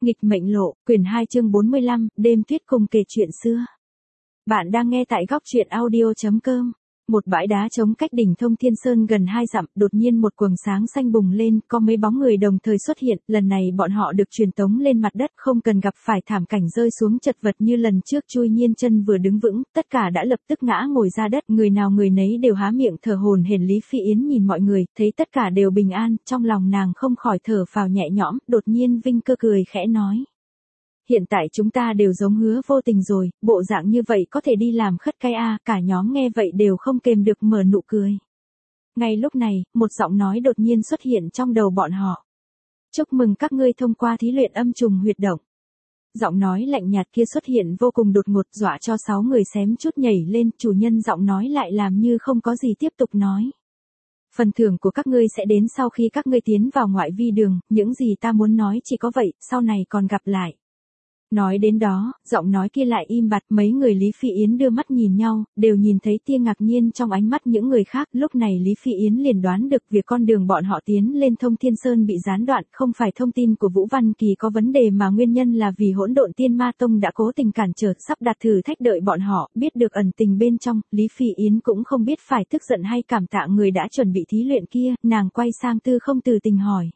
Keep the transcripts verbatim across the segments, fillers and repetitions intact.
Nghịch mệnh lộ, quyển hai chương bốn mươi lăm, đêm tuyết cùng kể chuyện xưa. Bạn đang nghe tại góc truyện audio chấm com. Một bãi đá trống cách đỉnh Thông Thiên Sơn gần hai dặm, đột nhiên một quầng sáng xanh bùng lên, có mấy bóng người đồng thời xuất hiện, lần này bọn họ được truyền tống lên mặt đất, không cần gặp phải thảm cảnh rơi xuống chật vật như lần trước. Chui Nhiên chân vừa đứng vững, tất cả đã lập tức ngã ngồi ra đất, người nào người nấy đều há miệng thở hổn hển. Lý Phi Yến nhìn mọi người, thấy tất cả đều bình an, trong lòng nàng không khỏi thở phào nhẹ nhõm. Đột nhiên Vinh Cơ cười khẽ nói: hiện tại chúng ta đều giống Hứa Vô Tình rồi, bộ dạng như vậy có thể đi làm khất cái a. Cả nhóm nghe vậy đều không kềm được mở nụ cười. Ngay lúc này, một giọng nói đột nhiên xuất hiện trong đầu bọn họ. Chúc mừng các ngươi thông qua thí luyện âm trùng huyệt động. Giọng nói lạnh nhạt kia xuất hiện vô cùng đột ngột, dọa cho sáu người xém chút nhảy lên. Chủ nhân giọng nói lại làm như không có gì tiếp tục nói: phần thưởng của các ngươi sẽ đến sau khi các ngươi tiến vào ngoại vi đường, những gì ta muốn nói chỉ có vậy, sau này còn gặp lại. Nói đến đó, giọng nói kia lại im bặt. Mấy người Lý Phi Yến đưa mắt nhìn nhau, đều nhìn thấy tia ngạc nhiên trong ánh mắt những người khác. Lúc này Lý Phi Yến liền đoán được việc con đường bọn họ tiến lên Thông Thiên Sơn bị gián đoạn, không phải thông tin của Vũ Văn Kỳ có vấn đề mà nguyên nhân là vì Hỗn Độn Tiên Ma Tông đã cố tình cản trở, sắp đặt thử thách đợi bọn họ. Biết được ẩn tình bên trong, Lý Phi Yến cũng không biết phải tức giận hay cảm tạ người đã chuẩn bị thí luyện kia, nàng quay sang Tư Không Từ Tình hỏi: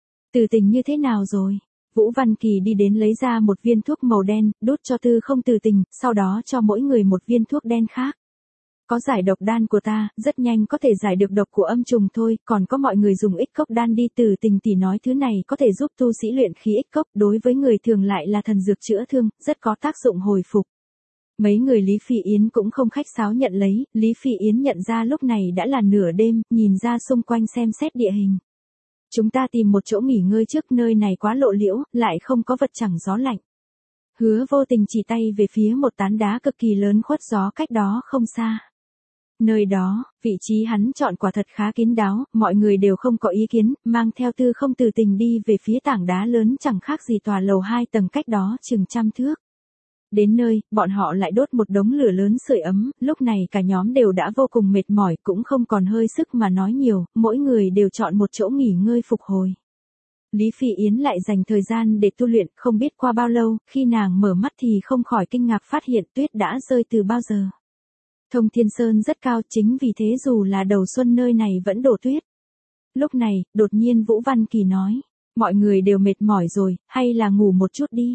Từ Tình như thế nào rồi? Vũ Văn Kỳ đi đến lấy ra một viên thuốc màu đen, đút cho Tư Không Từ Tình, sau đó cho mỗi người một viên thuốc đen khác. Có giải độc đan của ta, rất nhanh có thể giải được độc của âm trùng thôi, còn có mọi người dùng ích cốc đan đi. Từ Tình tỷ nói thứ này có thể giúp tu sĩ luyện khí ích cốc, đối với người thường lại là thần dược chữa thương, rất có tác dụng hồi phục. Mấy người Lý Phi Yến cũng không khách sáo nhận lấy. Lý Phi Yến nhận ra lúc này đã là nửa đêm, nhìn ra xung quanh xem xét địa hình. Chúng ta tìm một chỗ nghỉ ngơi trước, nơi này quá lộ liễu, lại không có vật chẳng gió lạnh. Hứa Vô Tình chỉ tay về phía một tán đá cực kỳ lớn khuất gió cách đó không xa. Nơi đó, vị trí hắn chọn quả thật khá kín đáo, mọi người đều không có ý kiến, mang theo Tư Không Từ Tình đi về phía tảng đá lớn chẳng khác gì tòa lầu hai tầng cách đó chừng trăm thước. Đến nơi, bọn họ lại đốt một đống lửa lớn sưởi ấm, lúc này cả nhóm đều đã vô cùng mệt mỏi, cũng không còn hơi sức mà nói nhiều, mỗi người đều chọn một chỗ nghỉ ngơi phục hồi. Lý Phi Yến lại dành thời gian để tu luyện, không biết qua bao lâu, khi nàng mở mắt thì không khỏi kinh ngạc phát hiện tuyết đã rơi từ bao giờ. Thông Thiên Sơn rất cao, chính vì thế dù là đầu xuân nơi này vẫn đổ tuyết. Lúc này, đột nhiên Vũ Văn Kỳ nói: mọi người đều mệt mỏi rồi, hay là ngủ một chút đi.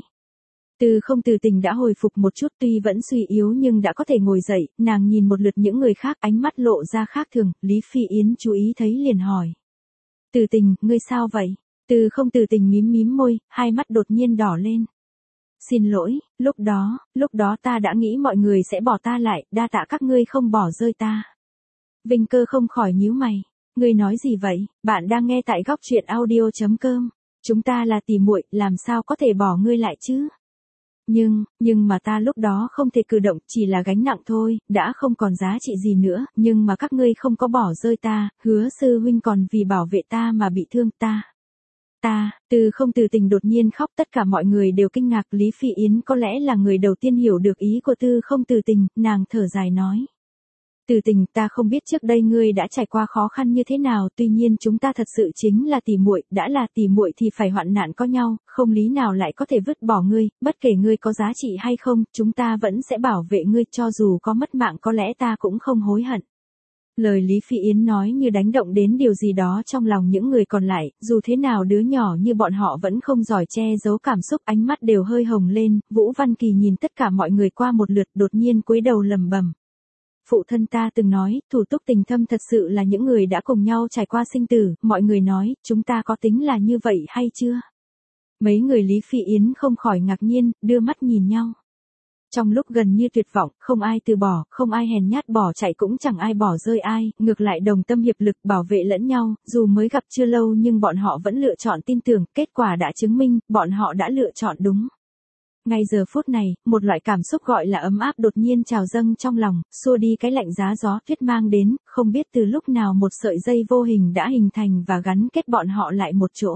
Tư Không Từ Tình đã hồi phục một chút, tuy vẫn suy yếu nhưng đã có thể ngồi dậy. Nàng nhìn một lượt những người khác, ánh mắt lộ ra khác thường. Lý Phi Yến chú ý thấy liền hỏi: Từ Tình, ngươi sao vậy? Tư Không Từ Tình mím mím môi, hai mắt đột nhiên đỏ lên. Xin lỗi, lúc đó, lúc đó ta đã nghĩ mọi người sẽ bỏ ta lại, đa tạ các ngươi không bỏ rơi ta. Vinh Cơ không khỏi nhíu mày: ngươi nói gì vậy? Bạn đang nghe tại góc truyện audio chấm com. Chúng ta là tỉ muội, làm sao có thể bỏ ngươi lại chứ? Nhưng, nhưng mà ta lúc đó không thể cử động, chỉ là gánh nặng thôi, đã không còn giá trị gì nữa, nhưng mà các ngươi không có bỏ rơi ta, Hứa sư huynh còn vì bảo vệ ta mà bị thương ta. Ta, Tư Không Từ Tình đột nhiên khóc, tất cả mọi người đều kinh ngạc. Lý Phi Yến có lẽ là người đầu tiên hiểu được ý của Tư Không Từ Tình, nàng thở dài nói: Từ Tình, ta không biết trước đây ngươi đã trải qua khó khăn như thế nào, tuy nhiên chúng ta thật sự chính là tỉ muội, đã là tỉ muội thì phải hoạn nạn có nhau, không lý nào lại có thể vứt bỏ ngươi, bất kể ngươi có giá trị hay không, chúng ta vẫn sẽ bảo vệ ngươi, cho dù có mất mạng có lẽ ta cũng không hối hận. Lời Lý Phi Yến nói như đánh động đến điều gì đó trong lòng những người còn lại, dù thế nào đứa nhỏ như bọn họ vẫn không giỏi che giấu cảm xúc, ánh mắt đều hơi hồng lên. Vũ Văn Kỳ nhìn tất cả mọi người qua một lượt, đột nhiên cúi đầu lẩm bẩm: phụ thân ta từng nói, thủ túc tình thâm thật sự là những người đã cùng nhau trải qua sinh tử. Mọi người nói, chúng ta có tính là như vậy hay chưa? Mấy người Lý Phi Yến không khỏi ngạc nhiên, đưa mắt nhìn nhau. Trong lúc gần như tuyệt vọng, không ai từ bỏ, không ai hèn nhát bỏ chạy, cũng chẳng ai bỏ rơi ai, ngược lại đồng tâm hiệp lực bảo vệ lẫn nhau. Dù mới gặp chưa lâu nhưng bọn họ vẫn lựa chọn tin tưởng, kết quả đã chứng minh, bọn họ đã lựa chọn đúng. Ngay giờ phút này, một loại cảm xúc gọi là ấm áp đột nhiên trào dâng trong lòng, xua đi cái lạnh giá gió tuyết mang đến, không biết từ lúc nào một sợi dây vô hình đã hình thành và gắn kết bọn họ lại một chỗ.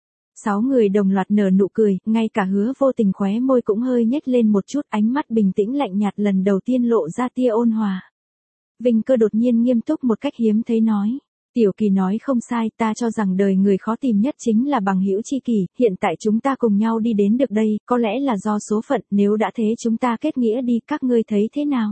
Sáu người đồng loạt nở nụ cười, ngay cả Hứa Vô Tình khóe môi cũng hơi nhếch lên một chút, ánh mắt bình tĩnh lạnh nhạt lần đầu tiên lộ ra tia ôn hòa. Vinh Cơ đột nhiên nghiêm túc một cách hiếm thấy nói: Tiểu Kỳ nói không sai, ta cho rằng đời người khó tìm nhất chính là bằng hữu tri kỷ, hiện tại chúng ta cùng nhau đi đến được đây, có lẽ là do số phận, nếu đã thế chúng ta kết nghĩa đi, các ngươi thấy thế nào?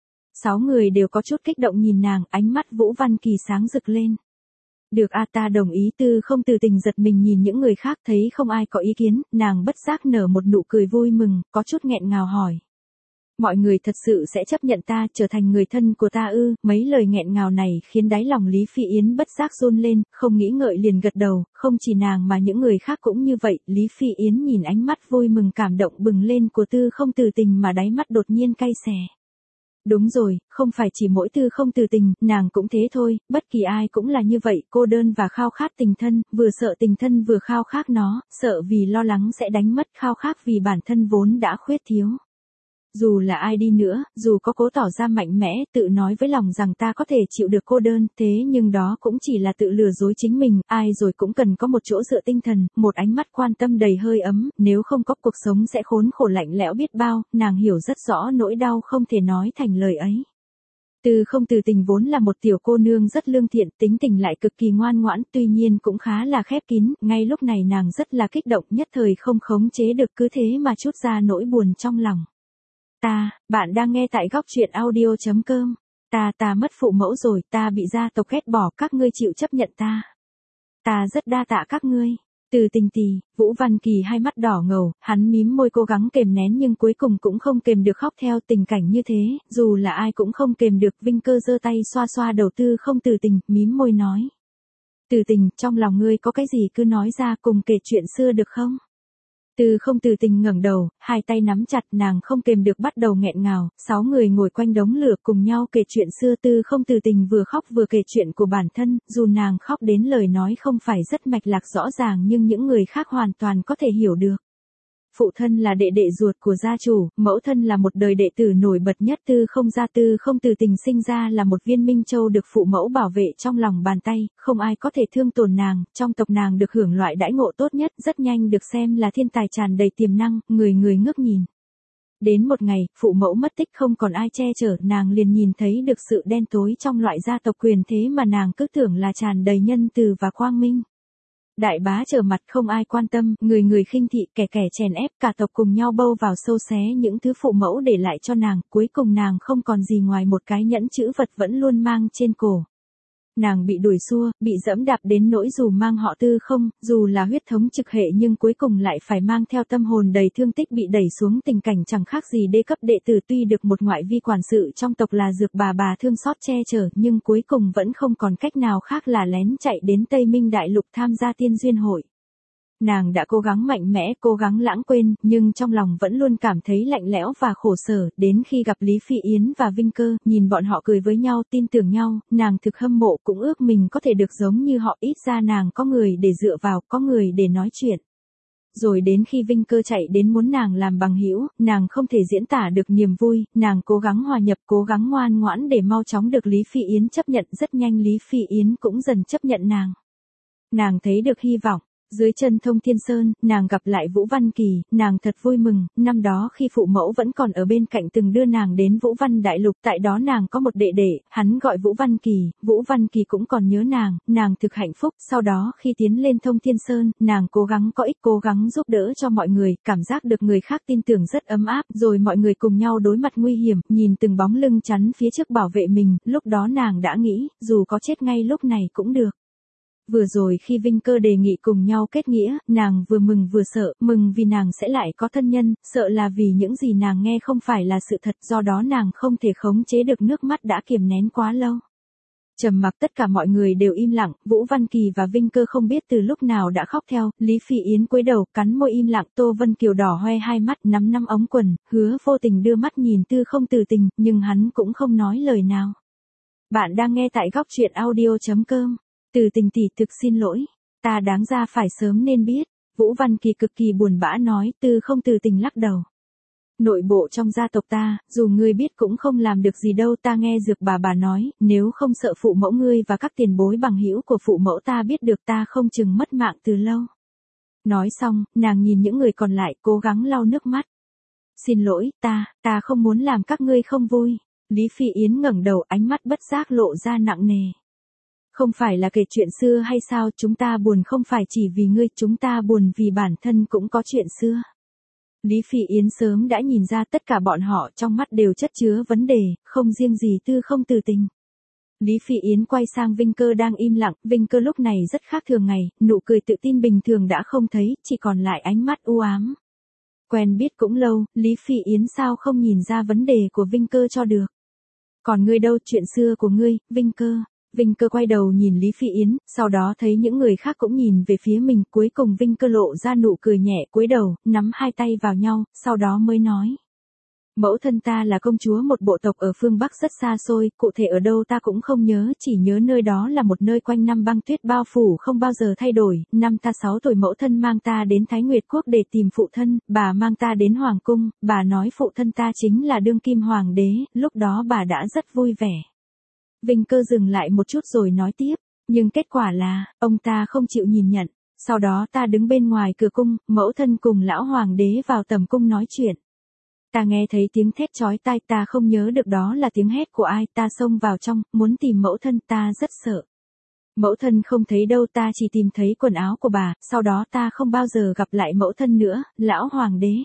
Sáu người đều có chút kích động nhìn nàng, ánh mắt Vũ Văn Kỳ sáng rực lên. Được a, ta đồng ý. Tư Không Từ Tình giật mình nhìn những người khác, thấy không ai có ý kiến, nàng bất giác nở một nụ cười vui mừng, có chút nghẹn ngào hỏi. Mọi người thật sự sẽ chấp nhận ta trở thành người thân của ta ư? Mấy lời nghẹn ngào này khiến đáy lòng Lý Phi Yến bất giác run lên, không nghĩ ngợi liền gật đầu, không chỉ nàng mà những người khác cũng như vậy. Lý Phi Yến nhìn ánh mắt vui mừng cảm động bừng lên của Tư Không Từ Tình mà đáy mắt đột nhiên cay xè. Đúng rồi, không phải chỉ mỗi Tư Không Từ Tình, nàng cũng thế thôi, bất kỳ ai cũng là như vậy, cô đơn và khao khát tình thân, vừa sợ tình thân vừa khao khát nó, sợ vì lo lắng sẽ đánh mất, khao khát vì bản thân vốn đã khuyết thiếu. Dù là ai đi nữa, dù có cố tỏ ra mạnh mẽ, tự nói với lòng rằng ta có thể chịu được cô đơn, thế nhưng đó cũng chỉ là tự lừa dối chính mình, ai rồi cũng cần có một chỗ dựa tinh thần, một ánh mắt quan tâm đầy hơi ấm, nếu không có cuộc sống sẽ khốn khổ lạnh lẽo biết bao, nàng hiểu rất rõ nỗi đau không thể nói thành lời ấy. Tư Không Từ Tình vốn là một tiểu cô nương rất lương thiện, tính tình lại cực kỳ ngoan ngoãn, tuy nhiên cũng khá là khép kín, ngay lúc này nàng rất là kích động, nhất thời không khống chế được cứ thế mà trút ra nỗi buồn trong lòng. Ta, bạn đang nghe tại góc truyện audio chấm com. Ta, ta mất phụ mẫu rồi, ta bị gia tộc ghét bỏ, các ngươi chịu chấp nhận ta. Ta rất đa tạ các ngươi. Từ Tình tì, Vũ Văn Kỳ hai mắt đỏ ngầu, hắn mím môi cố gắng kềm nén nhưng cuối cùng cũng không kềm được khóc theo. Tình cảnh như thế, dù là ai cũng không kềm được. Vinh Cơ giơ tay xoa xoa đầu Tư Không Từ Tình, mím môi nói. Từ Tình, trong lòng ngươi có cái gì cứ nói ra, cùng kể chuyện xưa được không? Tư Không Từ Tình ngẩng đầu, hai tay nắm chặt, nàng không kềm được bắt đầu nghẹn ngào. Sáu người ngồi quanh đống lửa cùng nhau kể chuyện xưa. Tư Không Từ Tình vừa khóc vừa kể chuyện của bản thân, dù nàng khóc đến lời nói không phải rất mạch lạc rõ ràng nhưng những người khác hoàn toàn có thể hiểu được. Phụ thân là đệ đệ ruột của gia chủ, mẫu thân là một đời đệ tử nổi bật nhất Tư Không gia. Tư Không Từ Tình sinh ra là một viên minh châu được phụ mẫu bảo vệ trong lòng bàn tay, không ai có thể thương tổn nàng, trong tộc nàng được hưởng loại đãi ngộ tốt nhất, rất nhanh được xem là thiên tài tràn đầy tiềm năng, người người ngước nhìn. Đến một ngày, phụ mẫu mất tích không còn ai che chở, nàng liền nhìn thấy được sự đen tối trong loại gia tộc quyền thế mà nàng cứ tưởng là tràn đầy nhân từ và quang minh. Đại bá trở mặt không ai quan tâm, người người khinh thị, kẻ kẻ chèn ép, cả tộc cùng nhau bâu vào sâu xé những thứ phụ mẫu để lại cho nàng, cuối cùng nàng không còn gì ngoài một cái nhẫn chữ vật vẫn luôn mang trên cổ. Nàng bị đuổi xua, bị dẫm đạp đến nỗi dù mang họ Tư Không, dù là huyết thống trực hệ nhưng cuối cùng lại phải mang theo tâm hồn đầy thương tích bị đẩy xuống tình cảnh chẳng khác gì đê cấp đệ tử. Tuy được một ngoại vi quản sự trong tộc là Dược bà bà thương xót che chở nhưng cuối cùng vẫn không còn cách nào khác là lén chạy đến Tây Minh Đại Lục tham gia tiên duyên hội. Nàng đã cố gắng mạnh mẽ, cố gắng lãng quên, nhưng trong lòng vẫn luôn cảm thấy lạnh lẽo và khổ sở, đến khi gặp Lý Phi Yến và Vinh Cơ, nhìn bọn họ cười với nhau, tin tưởng nhau, nàng thực hâm mộ cũng ước mình có thể được giống như họ, ít ra nàng có người để dựa vào, có người để nói chuyện. Rồi đến khi Vinh Cơ chạy đến muốn nàng làm bằng hữu, nàng không thể diễn tả được niềm vui, nàng cố gắng hòa nhập, cố gắng ngoan ngoãn để mau chóng được Lý Phi Yến chấp nhận, rất nhanh Lý Phi Yến cũng dần chấp nhận nàng. Nàng thấy được hy vọng. Dưới chân Thông Thiên Sơn, nàng gặp lại Vũ Văn Kỳ, nàng thật vui mừng, năm đó khi phụ mẫu vẫn còn ở bên cạnh từng đưa nàng đến Vũ Văn Đại Lục, tại đó nàng có một đệ đệ, hắn gọi Vũ Văn Kỳ, Vũ Văn Kỳ cũng còn nhớ nàng, nàng thực hạnh phúc, sau đó khi tiến lên Thông Thiên Sơn, nàng cố gắng có ích, cố gắng giúp đỡ cho mọi người, cảm giác được người khác tin tưởng rất ấm áp, rồi mọi người cùng nhau đối mặt nguy hiểm, nhìn từng bóng lưng chắn phía trước bảo vệ mình, lúc đó nàng đã nghĩ, dù có chết ngay lúc này cũng được. Vừa rồi khi Vinh Cơ đề nghị cùng nhau kết nghĩa, nàng vừa mừng vừa sợ, mừng vì nàng sẽ lại có thân nhân, sợ là vì những gì nàng nghe không phải là sự thật, do đó nàng không thể khống chế được nước mắt đã kiềm nén quá lâu. Trầm mặc, tất cả mọi người đều im lặng, Vũ Văn Kỳ và Vinh Cơ không biết từ lúc nào đã khóc theo, Lý Phi Yến cúi đầu, cắn môi im lặng, Tô Vân Kiều đỏ hoe hai mắt, nắm nắm ống quần, Hứa Vô Tình đưa mắt nhìn Tư Không Từ Tình, nhưng hắn cũng không nói lời nào. Bạn đang nghe tại góc truyện audio chấm com. Từ Tình tỷ, thực xin lỗi, ta đáng ra phải sớm nên biết. Vũ Văn Kỳ cực kỳ buồn bã nói. Tư Không Từ Tình lắc đầu. Nội bộ trong gia tộc ta, dù ngươi biết cũng không làm được gì đâu, ta nghe Dược bà bà nói, nếu không sợ phụ mẫu ngươi và các tiền bối bằng hữu của phụ mẫu ta biết được ta không chừng mất mạng từ lâu. Nói xong, nàng nhìn những người còn lại, cố gắng lau nước mắt. Xin lỗi, ta, ta không muốn làm các ngươi không vui. Lý Phi Yến ngẩng đầu, ánh mắt bất giác lộ ra nặng nề. Không phải là kể chuyện xưa hay sao, chúng ta buồn không phải chỉ vì ngươi, chúng ta buồn vì bản thân cũng có chuyện xưa. Lý Phi Yến sớm đã nhìn ra tất cả bọn họ trong mắt đều chất chứa vấn đề, không riêng gì Tư Không từ tình. Lý Phi Yến quay sang Vinh Cơ đang im lặng, Vinh Cơ lúc này rất khác thường ngày, nụ cười tự tin bình thường đã không thấy, chỉ còn lại ánh mắt u ám. Quen biết cũng lâu, Lý Phi Yến sao không nhìn ra vấn đề của Vinh Cơ cho được. Còn ngươi đâu, chuyện xưa của ngươi, Vinh Cơ. Vinh Cơ quay đầu nhìn Lý Phi Yến, sau đó thấy những người khác cũng nhìn về phía mình, cuối cùng Vinh Cơ lộ ra nụ cười nhẹ, cúi đầu, nắm hai tay vào nhau, sau đó mới nói. Mẫu thân ta là công chúa một bộ tộc ở phương Bắc rất xa xôi, cụ thể ở đâu ta cũng không nhớ, chỉ nhớ nơi đó là một nơi quanh năm băng tuyết bao phủ không bao giờ thay đổi. Năm ta sáu tuổi mẫu thân mang ta đến Thái Nguyệt Quốc để tìm phụ thân, bà mang ta đến Hoàng Cung, bà nói phụ thân ta chính là đương kim hoàng đế, lúc đó bà đã rất vui vẻ. Vinh Cơ dừng lại một chút rồi nói tiếp, nhưng kết quả là, ông ta không chịu nhìn nhận. Sau đó ta đứng bên ngoài cửa cung, mẫu thân cùng lão hoàng đế vào tầm cung nói chuyện. Ta nghe thấy tiếng thét chói tai, ta không nhớ được đó là tiếng hét của ai, ta xông vào trong, muốn tìm mẫu thân, ta rất sợ. Mẫu thân không thấy đâu, ta chỉ tìm thấy quần áo của bà, sau đó ta không bao giờ gặp lại mẫu thân nữa, lão hoàng đế.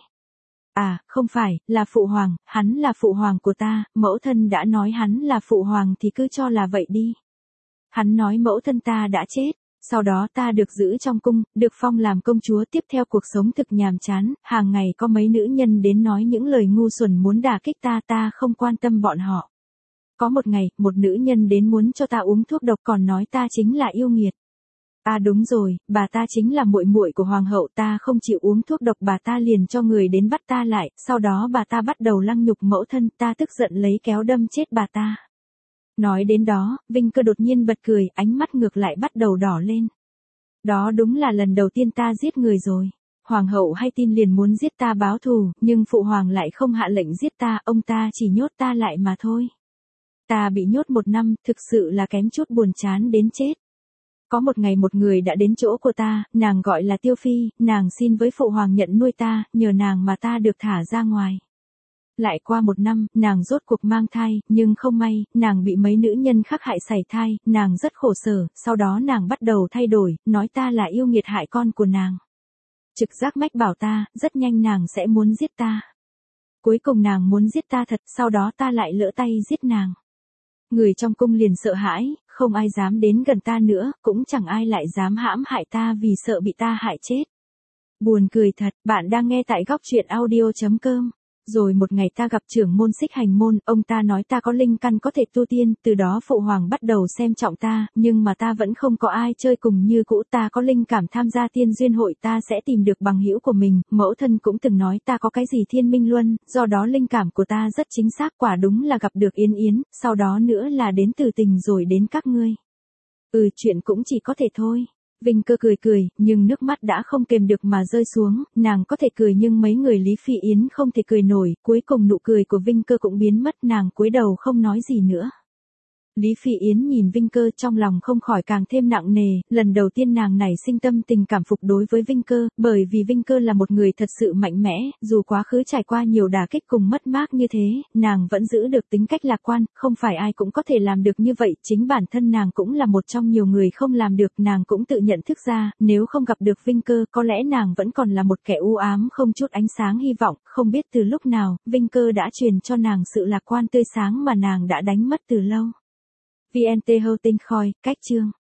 À, không phải, là phụ hoàng, hắn là phụ hoàng của ta, mẫu thân đã nói hắn là phụ hoàng thì cứ cho là vậy đi. Hắn nói mẫu thân ta đã chết. Sau đó ta được giữ trong cung, được phong làm công chúa, tiếp theo cuộc sống thực nhàm chán, hàng ngày có mấy nữ nhân đến nói những lời ngu xuẩn muốn đả kích ta, ta không quan tâm bọn họ. Có một ngày, một nữ nhân đến muốn cho ta uống thuốc độc còn nói ta chính là yêu nghiệt. À đúng rồi, bà ta chính là muội muội của hoàng hậu, ta không chịu uống thuốc độc, bà ta liền cho người đến bắt ta lại, sau đó bà ta bắt đầu lăng nhục mẫu thân, ta tức giận lấy kéo đâm chết bà ta. Nói đến đó, Vinh Cơ đột nhiên bật cười, ánh mắt ngược lại bắt đầu đỏ lên. Đó đúng là lần đầu tiên ta giết người rồi. Hoàng hậu hay tin liền muốn giết ta báo thù, nhưng phụ hoàng lại không hạ lệnh giết ta, ông ta chỉ nhốt ta lại mà thôi. Ta bị nhốt một năm, thực sự là kém chút buồn chán đến chết. Có một ngày một người đã đến chỗ của ta, nàng gọi là Tiêu Phi, nàng xin với phụ hoàng nhận nuôi ta, nhờ nàng mà ta được thả ra ngoài. Lại qua một năm, nàng rốt cuộc mang thai, nhưng không may, nàng bị mấy nữ nhân khác hại sảy thai, nàng rất khổ sở, sau đó nàng bắt đầu thay đổi, nói ta là yêu nghiệt hại con của nàng. Trực giác mách bảo ta, rất nhanh nàng sẽ muốn giết ta. Cuối cùng nàng muốn giết ta thật, sau đó ta lại lỡ tay giết nàng. Người trong cung liền sợ hãi, không ai dám đến gần ta nữa, cũng chẳng ai lại dám hãm hại ta vì sợ bị ta hại chết. Buồn cười thật, bạn đang nghe tại góc truyện audio chấm com. Rồi một ngày ta gặp trưởng môn Xích Hành môn, ông ta nói ta có linh căn có thể tu tiên, từ đó phụ hoàng bắt đầu xem trọng ta, nhưng mà ta vẫn không có ai chơi cùng như cũ, ta có linh cảm tham gia tiên duyên hội ta sẽ tìm được bằng hữu của mình, mẫu thân cũng từng nói ta có cái gì thiên minh luân, do đó linh cảm của ta rất chính xác, quả đúng là gặp được Yến Yến, sau đó nữa là đến Từ Tình rồi đến các ngươi. Ừ, chuyện cũng chỉ có thể thôi. Vinh Cơ cười cười, nhưng nước mắt đã không kềm được mà rơi xuống, nàng có thể cười nhưng mấy người Lý Phi Yến không thể cười nổi, cuối cùng nụ cười của Vinh Cơ cũng biến mất, nàng cúi đầu không nói gì nữa. Lý Phi Yến nhìn Vinh Cơ trong lòng không khỏi càng thêm nặng nề, lần đầu tiên nàng nảy sinh tâm tình cảm phục đối với Vinh Cơ, bởi vì Vinh Cơ là một người thật sự mạnh mẽ, dù quá khứ trải qua nhiều đả kích cùng mất mát như thế, nàng vẫn giữ được tính cách lạc quan, không phải ai cũng có thể làm được như vậy, chính bản thân nàng cũng là một trong nhiều người không làm được, nàng cũng tự nhận thức ra, nếu không gặp được Vinh Cơ, có lẽ nàng vẫn còn là một kẻ u ám không chút ánh sáng hy vọng, không biết từ lúc nào, Vinh Cơ đã truyền cho nàng sự lạc quan tươi sáng mà nàng đã đánh mất từ lâu. vê en tê Hosting Khoi, cách chương